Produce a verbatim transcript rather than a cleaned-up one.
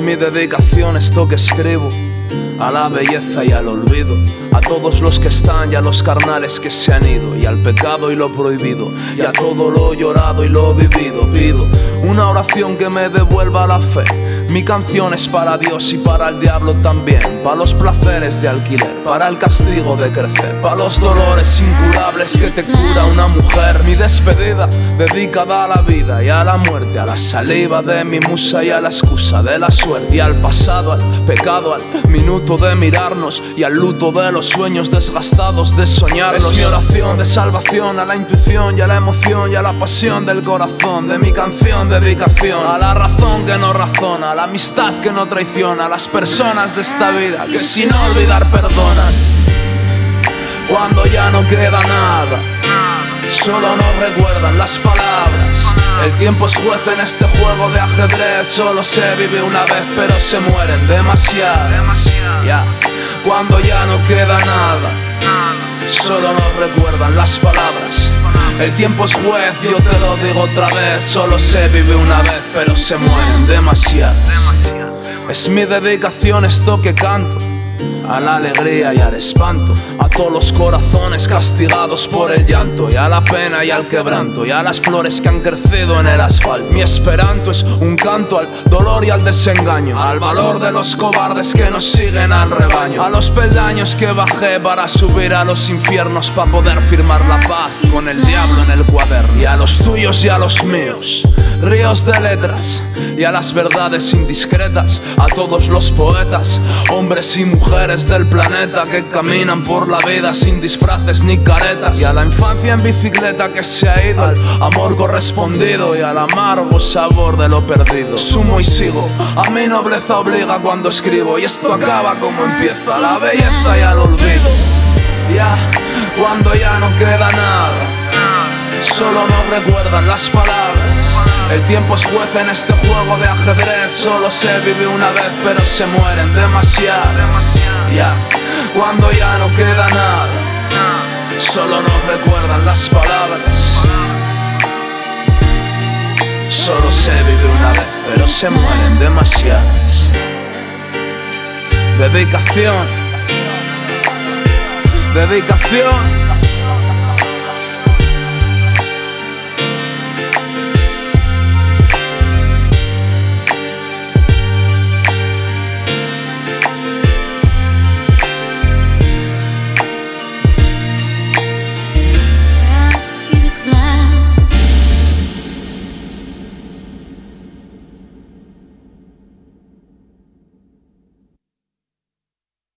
mi dedicación esto que escribo, a la belleza y al olvido, a todos los que están y a los carnales que se han ido, y al pecado y lo prohibido, y a todo lo llorado y lo vivido. Pido una oración que me devuelva la fe. Mi canción es para Dios y para el diablo también, para los placeres de alquiler, para el castigo de crecer, para los dolores incurables que te cura una mujer. Mi despedida dedicada a la vida y a la muerte, a la saliva de mi musa y a la excusa de la suerte, y al pasado, al pecado, al minuto de mirarnos y al luto de los sueños desgastados de soñarlos. Es mi oración de salvación a la intuición y a la emoción y a la pasión del corazón, de mi canción dedicación a la razón que no razona, a la amistad que no traiciona, a las personas de esta vida que sin olvidar perdonan. Cuando ya no queda nada, solo nos recuerdan las palabras. El tiempo es juez en este juego de ajedrez, solo se vive una vez pero se mueren demasiadas. Yeah. Cuando ya no queda nada, solo nos recuerdan las palabras. El tiempo es juez, yo te lo digo otra vez, solo se vive una vez pero se mueren demasiadas. Es mi dedicación esto que canto, a la alegría y al espanto, a todos los corazones castigados por el llanto, y a la pena y al quebranto, y a las flores que han crecido en el asfalto. Mi esperanto es un canto al dolor y al desengaño, al valor de los cobardes que nos siguen al rebaño, a los peldaños que bajé para subir a los infiernos, para poder firmar la paz con el diablo en el cuaderno. Y a los tuyos y a los míos, ríos de letras, y a las verdades indiscretas, a todos los poetas, hombres y mujeres del planeta que caminan por la vida sin disfraces ni caretas, y a la infancia en bicicleta que se ha ido, al amor correspondido y al amargo sabor de lo perdido. Sumo y sigo, a mi nobleza obliga cuando escribo, y esto acaba como empieza, la belleza y al olvido. Ya, cuando ya no queda nada, solo nos recuerdan las palabras. El tiempo es juez en este juego de ajedrez, solo se vive una vez pero se mueren demasiadas. Yeah. Cuando ya no queda nada, solo nos recuerdan las palabras. Solo se vive una vez pero se mueren demasiadas. Dedicación, dedicación.